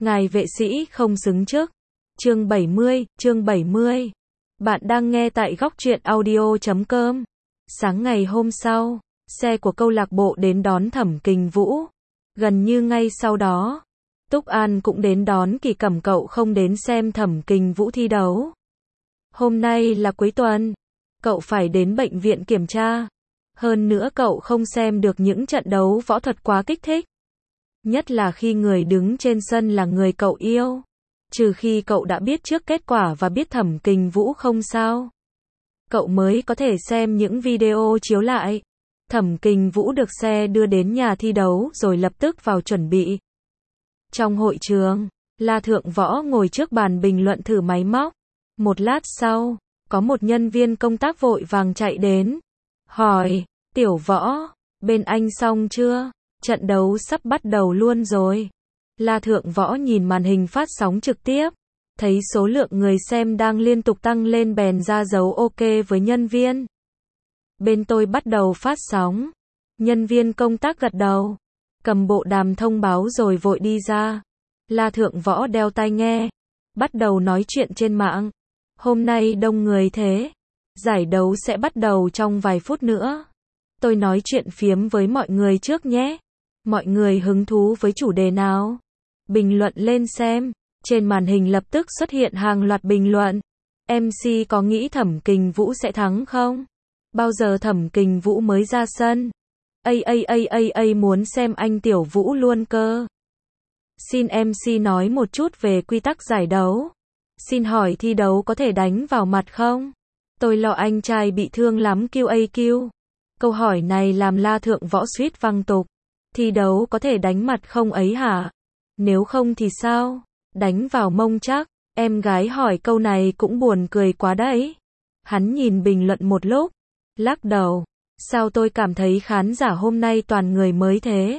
Ngài vệ sĩ không xứng chức. Chương 70. Bạn đang nghe tại góc truyện audio.com. Sáng ngày hôm sau, xe của câu lạc bộ đến đón Thẩm Kình Vũ. Gần như ngay sau đó, Túc An cũng đến đón Kỳ Cẩm. Cậu không đến xem Thẩm Kình Vũ thi đấu. Hôm nay là cuối tuần, cậu phải đến bệnh viện kiểm tra. Hơn nữa cậu không xem được những trận đấu võ thuật quá kích thích. Nhất là khi người đứng trên sân là người cậu yêu. Trừ khi cậu đã biết trước kết quả và biết Thẩm Kình Vũ không sao, cậu mới có thể xem những video chiếu lại. Thẩm Kình Vũ được xe đưa đến nhà thi đấu rồi lập tức vào chuẩn bị. Trong hội trường, La Thượng Võ ngồi trước bàn bình luận thử máy móc. Một lát sau, có một nhân viên công tác vội vàng chạy đến, hỏi, Tiểu Võ, bên anh xong chưa? Trận đấu sắp bắt đầu luôn rồi. La Thượng Võ nhìn màn hình phát sóng trực tiếp, thấy số lượng người xem đang liên tục tăng lên bèn ra dấu OK với nhân viên. Bên tôi bắt đầu phát sóng. Nhân viên công tác gật đầu, cầm bộ đàm thông báo rồi vội đi ra. La Thượng Võ đeo tai nghe, bắt đầu nói chuyện trên mạng. Hôm nay đông người thế, giải đấu sẽ bắt đầu trong vài phút nữa. Tôi nói chuyện phiếm với mọi người trước nhé. Mọi người hứng thú với chủ đề nào? Bình luận lên xem. Trên màn hình lập tức xuất hiện hàng loạt bình luận. MC có nghĩ Thẩm Kình Vũ sẽ thắng không? Bao giờ Thẩm Kình Vũ mới ra sân? Muốn xem anh Tiểu Vũ luôn cơ. Xin MC nói một chút về quy tắc giải đấu. Xin hỏi thi đấu có thể đánh vào mặt không? Tôi lo anh trai bị thương lắm QAQ. Câu hỏi này làm La Thượng Võ suýt văng tục. Thi đấu có thể đánh mặt không ấy hả? Nếu không thì sao? Đánh vào mông chắc. Em gái hỏi câu này cũng buồn cười quá đấy. Hắn nhìn bình luận một lúc, lắc đầu. Sao tôi cảm thấy khán giả hôm nay toàn người mới thế?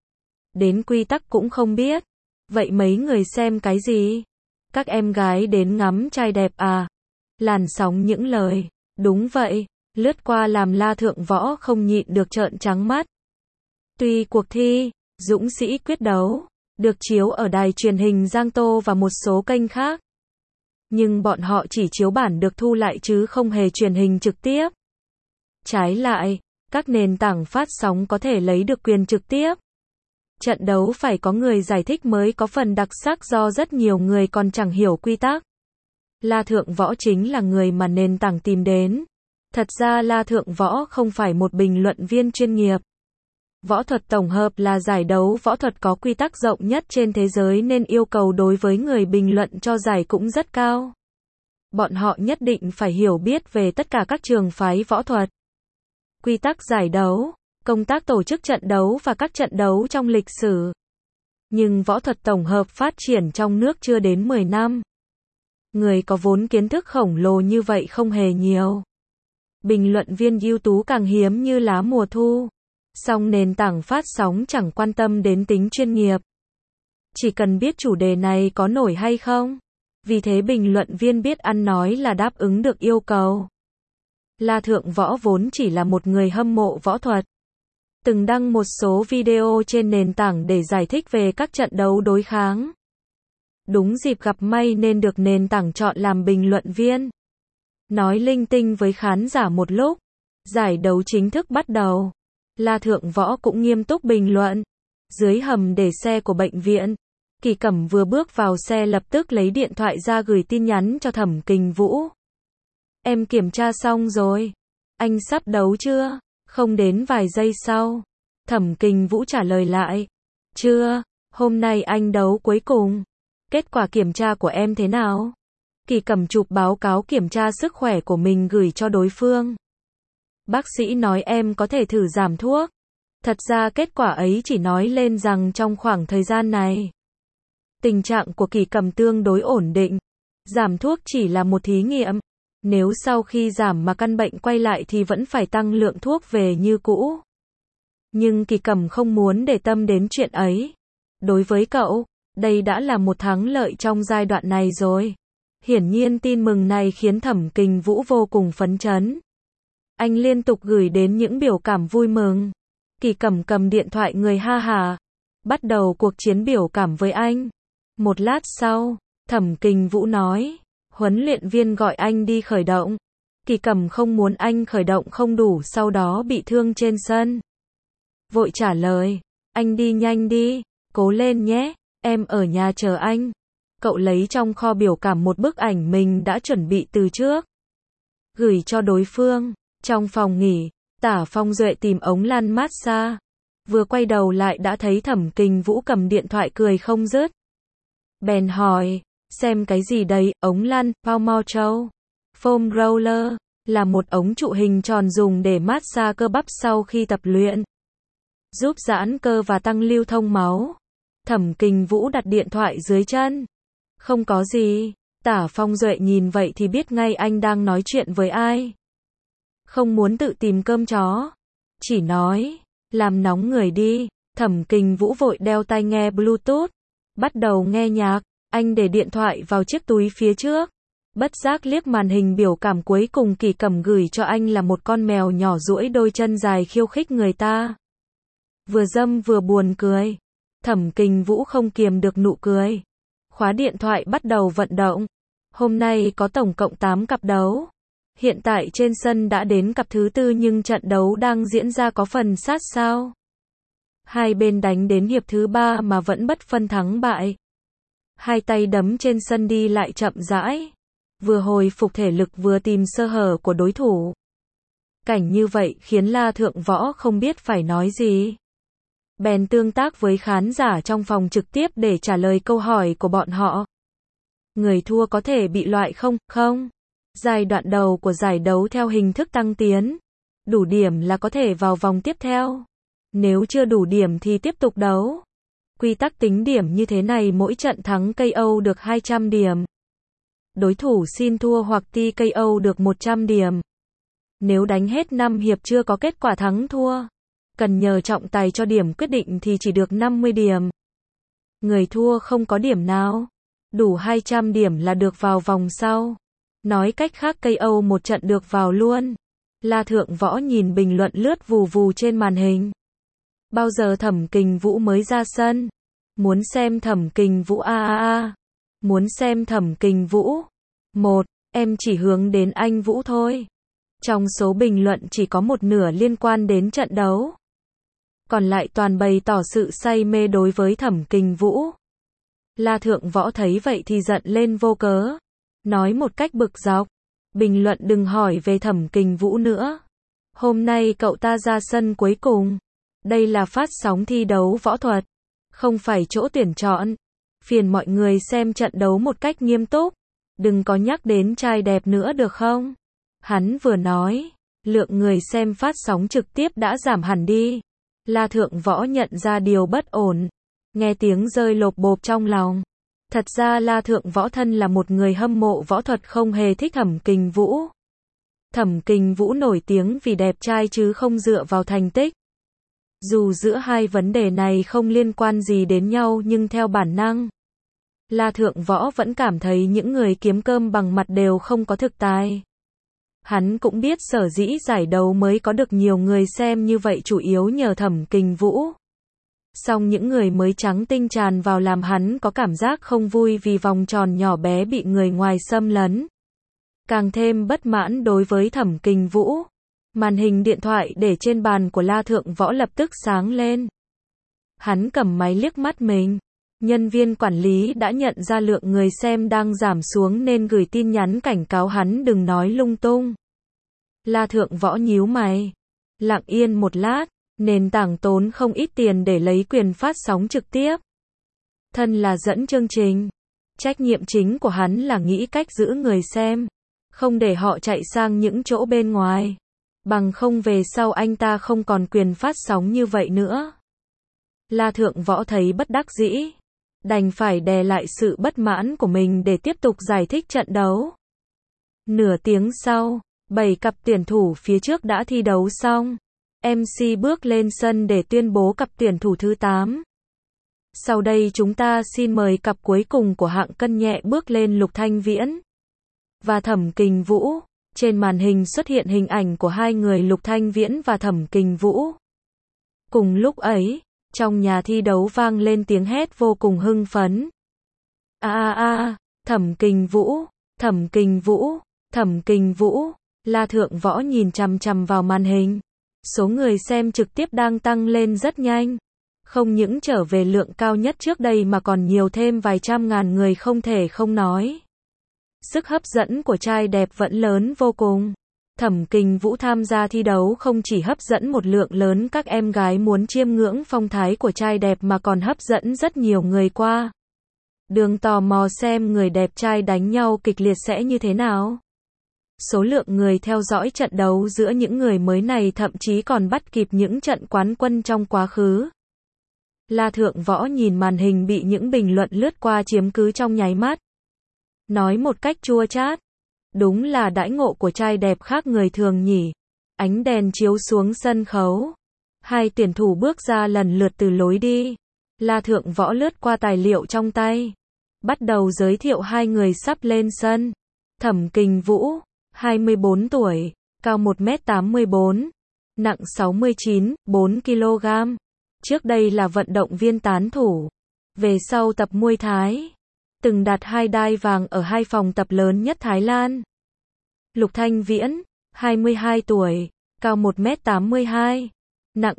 Đến quy tắc cũng không biết. Vậy mấy người xem cái gì? Các em gái đến ngắm trai đẹp à? Làn sóng những lời. Đúng vậy. Lướt qua làm La Thượng Võ không nhịn được trợn trắng mắt. Tuy cuộc thi Dũng sĩ quyết đấu được chiếu ở đài truyền hình Giang Tô và một số kênh khác, nhưng bọn họ chỉ chiếu bản được thu lại chứ không hề truyền hình trực tiếp. Trái lại, các nền tảng phát sóng có thể lấy được quyền trực tiếp. Trận đấu phải có người giải thích mới có phần đặc sắc do rất nhiều người còn chẳng hiểu quy tắc. La Thượng Võ chính là người mà nền tảng tìm đến. Thật ra La Thượng Võ không phải một bình luận viên chuyên nghiệp. Võ thuật tổng hợp là giải đấu võ thuật có quy tắc rộng nhất trên thế giới nên yêu cầu đối với người bình luận cho giải cũng rất cao. Bọn họ nhất định phải hiểu biết về tất cả các trường phái võ thuật, quy tắc giải đấu, công tác tổ chức trận đấu và các trận đấu trong lịch sử. Nhưng võ thuật tổng hợp phát triển trong nước chưa đến 10 năm. Người có vốn kiến thức khổng lồ như vậy không hề nhiều. Bình luận viên ưu tú càng hiếm như lá mùa thu. Song nền tảng phát sóng chẳng quan tâm đến tính chuyên nghiệp. Chỉ cần biết chủ đề này có nổi hay không. Vì thế bình luận viên biết ăn nói là đáp ứng được yêu cầu. La Thượng Võ vốn chỉ là một người hâm mộ võ thuật. Từng đăng một số video trên nền tảng để giải thích về các trận đấu đối kháng. Đúng dịp gặp may nên được nền tảng chọn làm bình luận viên. Nói linh tinh với khán giả một lúc. Giải đấu chính thức bắt đầu. La Thượng Võ cũng nghiêm túc bình luận. Dưới hầm để xe của bệnh viện, Kỳ Cẩm vừa bước vào xe lập tức lấy điện thoại ra gửi tin nhắn cho Thẩm Kình Vũ. Em kiểm tra xong rồi. Anh sắp đấu chưa? Không đến vài giây sau, Thẩm Kình Vũ trả lời lại. Chưa, hôm nay anh đấu cuối cùng. Kết quả kiểm tra của em thế nào? Kỳ Cẩm chụp báo cáo kiểm tra sức khỏe của mình gửi cho đối phương. Bác sĩ nói em có thể thử giảm thuốc. Thật ra kết quả ấy chỉ nói lên rằng trong khoảng thời gian này, tình trạng của Kỳ Cẩm tương đối ổn định. Giảm thuốc chỉ là một thí nghiệm. Nếu sau khi giảm mà căn bệnh quay lại thì vẫn phải tăng lượng thuốc về như cũ. Nhưng Kỳ Cẩm không muốn để tâm đến chuyện ấy. Đối với cậu, đây đã là một thắng lợi trong giai đoạn này rồi. Hiển nhiên tin mừng này khiến Thẩm Kình Vũ vô cùng phấn chấn. Anh liên tục gửi đến những biểu cảm vui mừng. Kỳ Cẩm cầm điện thoại người ha hả, bắt đầu cuộc chiến biểu cảm với anh. Một lát sau, Thẩm Kình Vũ nói, huấn luyện viên gọi anh đi khởi động. Kỳ Cẩm không muốn anh khởi động không đủ sau đó bị thương trên sân. Vội trả lời, anh đi nhanh đi, cố lên nhé, em ở nhà chờ anh. Cậu lấy trong kho biểu cảm một bức ảnh mình đã chuẩn bị từ trước. Gửi cho đối phương. Trong phòng nghỉ, Tả Phong Duệ tìm ống lăn massage. Vừa quay đầu lại đã thấy Thẩm Kình Vũ cầm điện thoại cười không dứt. Bèn hỏi, xem cái gì đấy, ống lăn, Palmolive, foam roller, là một ống trụ hình tròn dùng để massage cơ bắp sau khi tập luyện. Giúp giãn cơ và tăng lưu thông máu. Thẩm Kình Vũ đặt điện thoại dưới chân. Không có gì. Tả Phong Duệ nhìn vậy thì biết ngay anh đang nói chuyện với ai. Không muốn tự tìm cơm chó. Chỉ nói, làm nóng người đi. Thẩm Kình Vũ vội đeo tai nghe Bluetooth. Bắt đầu nghe nhạc. Anh để điện thoại vào chiếc túi phía trước. Bất giác liếc màn hình biểu cảm cuối cùng Kỳ Cẩm gửi cho anh là một con mèo nhỏ duỗi đôi chân dài khiêu khích người ta. Vừa dâm vừa buồn cười. Thẩm Kình Vũ không kiềm được nụ cười. Khóa điện thoại bắt đầu vận động. Hôm nay có tổng cộng 8 cặp đấu. Hiện tại trên sân đã đến cặp thứ 4 nhưng trận đấu đang diễn ra có phần sát sao. Hai bên đánh đến hiệp thứ 3 mà vẫn bất phân thắng bại. Hai tay đấm trên sân đi lại chậm rãi. Vừa hồi phục thể lực vừa tìm sơ hở của đối thủ. Cảnh như vậy khiến La Thượng Võ không biết phải nói gì. Bèn tương tác với khán giả trong phòng trực tiếp để trả lời câu hỏi của bọn họ. Người thua có thể bị loại không? Không. Giai đoạn đầu của giải đấu theo hình thức tăng tiến. Đủ điểm là có thể vào vòng tiếp theo. Nếu chưa đủ điểm thì tiếp tục đấu. Quy tắc tính điểm như thế này mỗi trận thắng KO được 200 điểm. Đối thủ xin thua hoặc TKO được 100 điểm. Nếu đánh hết 5 hiệp chưa có kết quả thắng thua, cần nhờ trọng tài cho điểm quyết định thì chỉ được 50 điểm. Người thua không có điểm nào. Đủ 200 điểm là được vào vòng sau. Nói cách khác KO một trận được vào luôn. La Thượng Võ nhìn bình luận lướt vù vù trên màn hình. Bao giờ Thẩm Kình Vũ mới ra sân? Muốn xem Thẩm Kình Vũ Muốn xem Thẩm Kình Vũ. Em chỉ hướng đến anh Vũ thôi. Trong số bình luận chỉ có một nửa liên quan đến trận đấu. Còn lại toàn bày tỏ sự say mê đối với Thẩm Kình Vũ. La Thượng Võ thấy vậy thì giận lên vô cớ. Nói một cách bực dọc. Bình luận đừng hỏi về Thẩm Kình Vũ nữa. Hôm nay cậu ta ra sân cuối cùng. Đây là phát sóng thi đấu võ thuật. Không phải chỗ tuyển chọn. Phiền mọi người xem trận đấu một cách nghiêm túc. Đừng có nhắc đến trai đẹp nữa được không? Hắn vừa nói. Lượng người xem phát sóng trực tiếp đã giảm hẳn đi. La Thượng Võ nhận ra điều bất ổn. Nghe tiếng rơi lộp bộp trong lòng. Thật ra La Thượng Võ thân là một người hâm mộ võ thuật không hề thích Thẩm Kình Vũ. Thẩm Kình Vũ nổi tiếng vì đẹp trai chứ không dựa vào thành tích. Dù giữa hai vấn đề này không liên quan gì đến nhau nhưng theo bản năng, La Thượng Võ vẫn cảm thấy những người kiếm cơm bằng mặt đều không có thực tài. Hắn cũng biết sở dĩ giải đấu mới có được nhiều người xem như vậy chủ yếu nhờ Thẩm Kình Vũ. Song những người mới trắng tinh tràn vào làm hắn có cảm giác không vui vì vòng tròn nhỏ bé bị người ngoài xâm lấn. Càng thêm bất mãn đối với Thẩm Kình Vũ. Màn hình điện thoại để trên bàn của La Thượng Võ lập tức sáng lên. Hắn cầm máy liếc mắt mình. Nhân viên quản lý đã nhận ra lượng người xem đang giảm xuống nên gửi tin nhắn cảnh cáo hắn đừng nói lung tung. La Thượng Võ nhíu mày. Lặng yên một lát, nền tảng tốn không ít tiền để lấy quyền phát sóng trực tiếp. Thân là dẫn chương trình. Trách nhiệm chính của hắn là nghĩ cách giữ người xem. Không để họ chạy sang những chỗ bên ngoài. Bằng không về sau anh ta không còn quyền phát sóng như vậy nữa. La Thượng Võ thấy bất đắc dĩ. Đành phải đè lại sự bất mãn của mình để tiếp tục giải thích trận đấu. Nửa tiếng sau, 7 cặp tuyển thủ phía trước đã thi đấu xong. MC bước lên sân để tuyên bố cặp tuyển thủ thứ 8. Sau đây chúng ta xin mời cặp cuối cùng của hạng cân nhẹ bước lên Lục Thanh Viễn và Thẩm Kình Vũ. Trên màn hình xuất hiện hình ảnh của hai người Lục Thanh Viễn và Thẩm Kình Vũ. Cùng lúc ấy, trong nhà thi đấu vang lên tiếng hét vô cùng hưng phấn. Thẩm Kình Vũ, Thẩm Kình Vũ, Thẩm Kình Vũ. La Thượng Võ nhìn chằm chằm vào màn hình. Số người xem trực tiếp đang tăng lên rất nhanh. Không những trở về lượng cao nhất trước đây mà còn nhiều thêm vài trăm ngàn người không thể không nói. Sức hấp dẫn của trai đẹp vẫn lớn vô cùng. Thẩm Kình Vũ tham gia thi đấu không chỉ hấp dẫn một lượng lớn các em gái muốn chiêm ngưỡng phong thái của trai đẹp mà còn hấp dẫn rất nhiều người qua đường tò mò xem người đẹp trai đánh nhau kịch liệt sẽ như thế nào. Số lượng người theo dõi trận đấu giữa những người mới này thậm chí còn bắt kịp những trận quán quân trong quá khứ. La Thượng Võ nhìn màn hình bị những bình luận lướt qua chiếm cứ trong nháy mắt. Nói một cách chua chát. Đúng là đãi ngộ của trai đẹp khác người thường nhỉ. Ánh đèn chiếu xuống sân khấu. Hai tuyển thủ bước ra lần lượt từ lối đi. La Thượng Võ lướt qua tài liệu trong tay. Bắt đầu giới thiệu hai người sắp lên sân. Thẩm Kình Vũ, 24 tuổi, cao 1m84, nặng 69,4 kg. Trước đây là vận động viên tán thủ. Về sau tập Muay Thái. Từng đạt 2 đai vàng ở 2 phòng tập lớn nhất Thái Lan. Lục Thanh Viễn, 22 tuổi, cao 1m82, nặng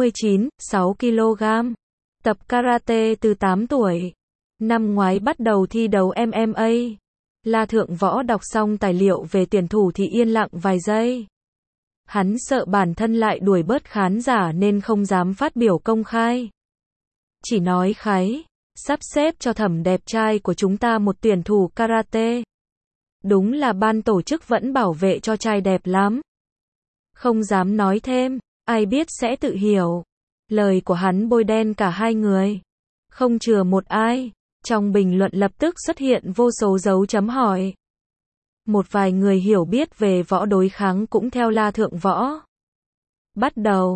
69,6 kg. Tập karate từ 8 tuổi. Năm ngoái bắt đầu thi đấu MMA. La Thượng Võ đọc xong tài liệu về tuyển thủ thì yên lặng vài giây. Hắn sợ bản thân lại đuổi bớt khán giả nên không dám phát biểu công khai. Chỉ nói khái, sắp xếp cho Thẩm đẹp trai của chúng ta một tuyển thủ karate. Đúng là ban tổ chức vẫn bảo vệ cho trai đẹp lắm. Không dám nói thêm, ai biết sẽ tự hiểu. Lời của hắn bôi đen cả hai người. Không chừa một ai. Trong bình luận lập tức xuất hiện vô số dấu chấm hỏi. Một vài người hiểu biết về võ đối kháng cũng theo La Thượng Võ. Bắt đầu,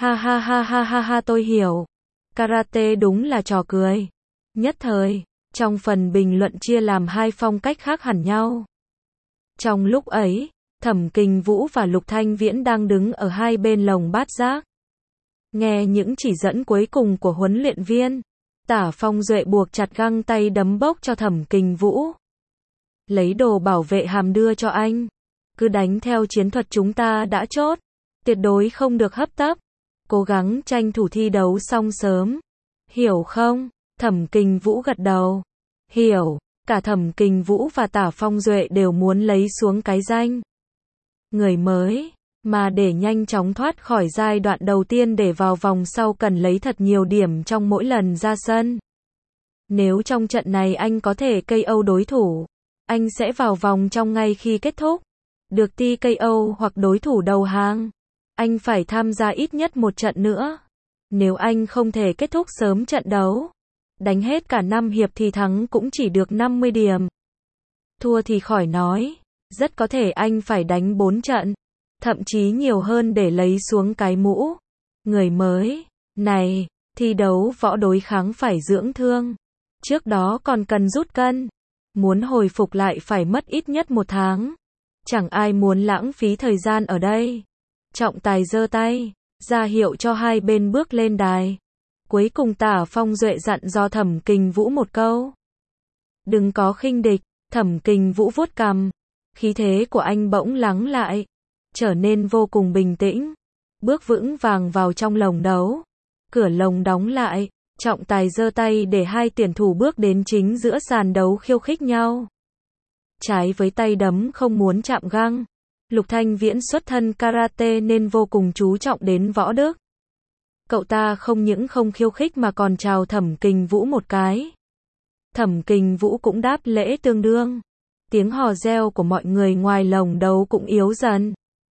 ha tôi hiểu. Karate đúng là trò cười. Nhất thời, trong phần bình luận chia làm hai phong cách khác hẳn nhau. Trong lúc ấy, Thẩm Kình Vũ và Lục Thanh Viễn đang đứng ở hai bên lồng bát giác. Nghe những chỉ dẫn cuối cùng của huấn luyện viên, Tả Phong Duệ buộc chặt găng tay đấm bốc cho Thẩm Kình Vũ. Lấy đồ bảo vệ hàm đưa cho anh. Cứ đánh theo chiến thuật chúng ta đã chốt. Tuyệt đối không được hấp tấp. Cố gắng tranh thủ thi đấu xong sớm. Hiểu không? Thẩm Kình Vũ gật đầu. Hiểu. Cả Thẩm Kình Vũ và Tả Phong Duệ đều muốn lấy xuống cái danh người mới. Mà để nhanh chóng thoát khỏi giai đoạn đầu tiên để vào vòng sau cần lấy thật nhiều điểm trong mỗi lần ra sân. Nếu trong trận này anh có thể KO đối thủ, anh sẽ vào vòng trong ngay khi kết thúc. Được TKO hoặc đối thủ đầu hàng, anh phải tham gia ít nhất một trận nữa. Nếu anh không thể kết thúc sớm trận đấu, đánh hết cả 5 hiệp thì thắng cũng chỉ được 50 điểm. Thua thì khỏi nói, rất có thể anh phải đánh 4 trận, thậm chí nhiều hơn để lấy xuống cái mũ người mới này. Thi đấu võ đối kháng phải dưỡng thương, trước đó còn cần rút cân. Muốn hồi phục lại phải mất ít nhất 1 tháng. Chẳng ai muốn lãng phí thời gian ở đây. Trọng tài giơ tay, ra hiệu cho hai bên bước lên đài. Cuối cùng Tả Phong Duệ dặn dò Thẩm Kình Vũ một câu. Đừng có khinh địch. Thẩm Kình Vũ vuốt cằm. Khí thế của anh bỗng lắng lại, trở nên vô cùng bình tĩnh. Bước vững vàng vào trong lồng đấu. Cửa lồng đóng lại. Trọng tài giơ tay để hai tuyển thủ bước đến chính giữa sàn đấu khiêu khích nhau. Trái với tay đấm không muốn chạm găng. Lục Thanh Viễn xuất thân karate nên vô cùng chú trọng đến võ đức. Cậu ta không những không khiêu khích mà còn chào Thẩm Kình Vũ một cái. Thẩm Kình Vũ cũng đáp lễ tương đương. Tiếng hò reo của mọi người ngoài lồng đấu cũng yếu dần.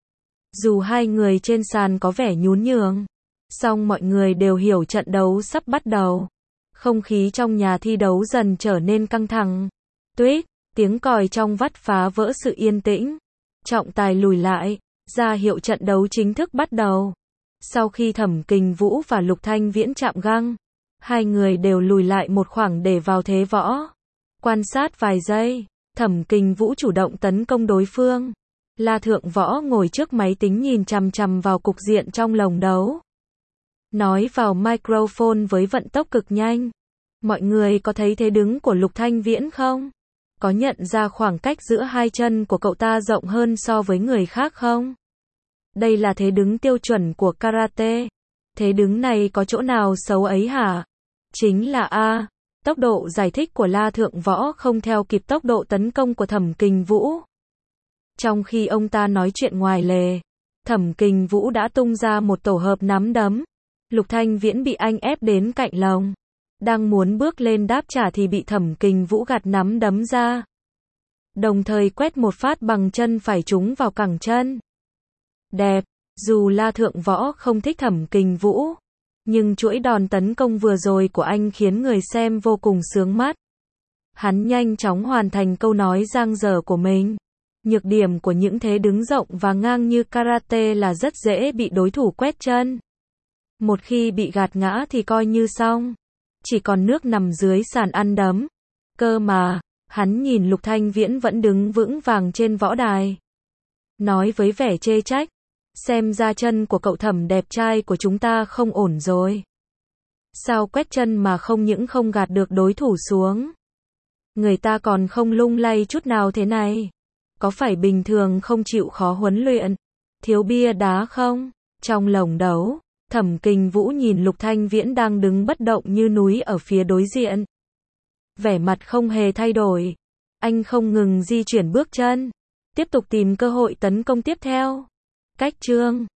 Dù hai người trên sàn có vẻ nhún nhường, song mọi người đều hiểu trận đấu sắp bắt đầu. Không khí trong nhà thi đấu dần trở nên căng thẳng. Tuýt, tiếng còi trong vắt phá vỡ sự yên tĩnh. Trọng tài lùi lại, ra hiệu trận đấu chính thức bắt đầu. Sau khi Thẩm Kình Vũ và Lục Thanh Viễn chạm găng, hai người đều lùi lại một khoảng để vào thế võ. Quan sát vài giây, Thẩm Kình Vũ chủ động tấn công đối phương. La Thượng Võ ngồi trước máy tính nhìn chằm chằm vào cục diện trong lồng đấu. Nói vào microphone với vận tốc cực nhanh. Mọi người có thấy thế đứng của Lục Thanh Viễn không? Có nhận ra khoảng cách giữa hai chân của cậu ta rộng hơn so với người khác không? Đây là thế đứng tiêu chuẩn của karate. Thế đứng này có chỗ nào xấu ấy hả? Chính là A. Tốc độ giải thích của La Thượng Võ không theo kịp tốc độ tấn công của Thẩm Kình Vũ. Trong khi ông ta nói chuyện ngoài lề, Thẩm Kình Vũ đã tung ra một tổ hợp nắm đấm. Lục Thanh Viễn bị anh ép đến cạnh lồng. Đang muốn bước lên đáp trả thì bị Thẩm Kình Vũ gạt nắm đấm ra. Đồng thời quét một phát bằng chân phải trúng vào cẳng chân. Đẹp, dù La Thượng Võ không thích Thẩm Kình Vũ, nhưng chuỗi đòn tấn công vừa rồi của anh khiến người xem vô cùng sướng mắt. Hắn nhanh chóng hoàn thành câu nói giang dở của mình. Nhược điểm của những thế đứng rộng và ngang như karate là rất dễ bị đối thủ quét chân. Một khi bị gạt ngã thì coi như xong. Chỉ còn nước nằm dưới sàn ăn đấm. Cơ mà, hắn nhìn Lục Thanh Viễn vẫn đứng vững vàng trên võ đài. Nói với vẻ chê trách. Xem ra chân của cậu Thẩm đẹp trai của chúng ta không ổn rồi. Sao quét chân mà không những không gạt được đối thủ xuống. Người ta còn không lung lay chút nào thế này. Có phải bình thường không chịu khó huấn luyện? Thiếu bia đá không? Trong lồng đấu, Thẩm Kình Vũ nhìn Lục Thanh Viễn đang đứng bất động như núi ở phía đối diện. Vẻ mặt không hề thay đổi. Anh không ngừng di chuyển bước chân. Tiếp tục tìm cơ hội tấn công tiếp theo. Cách chương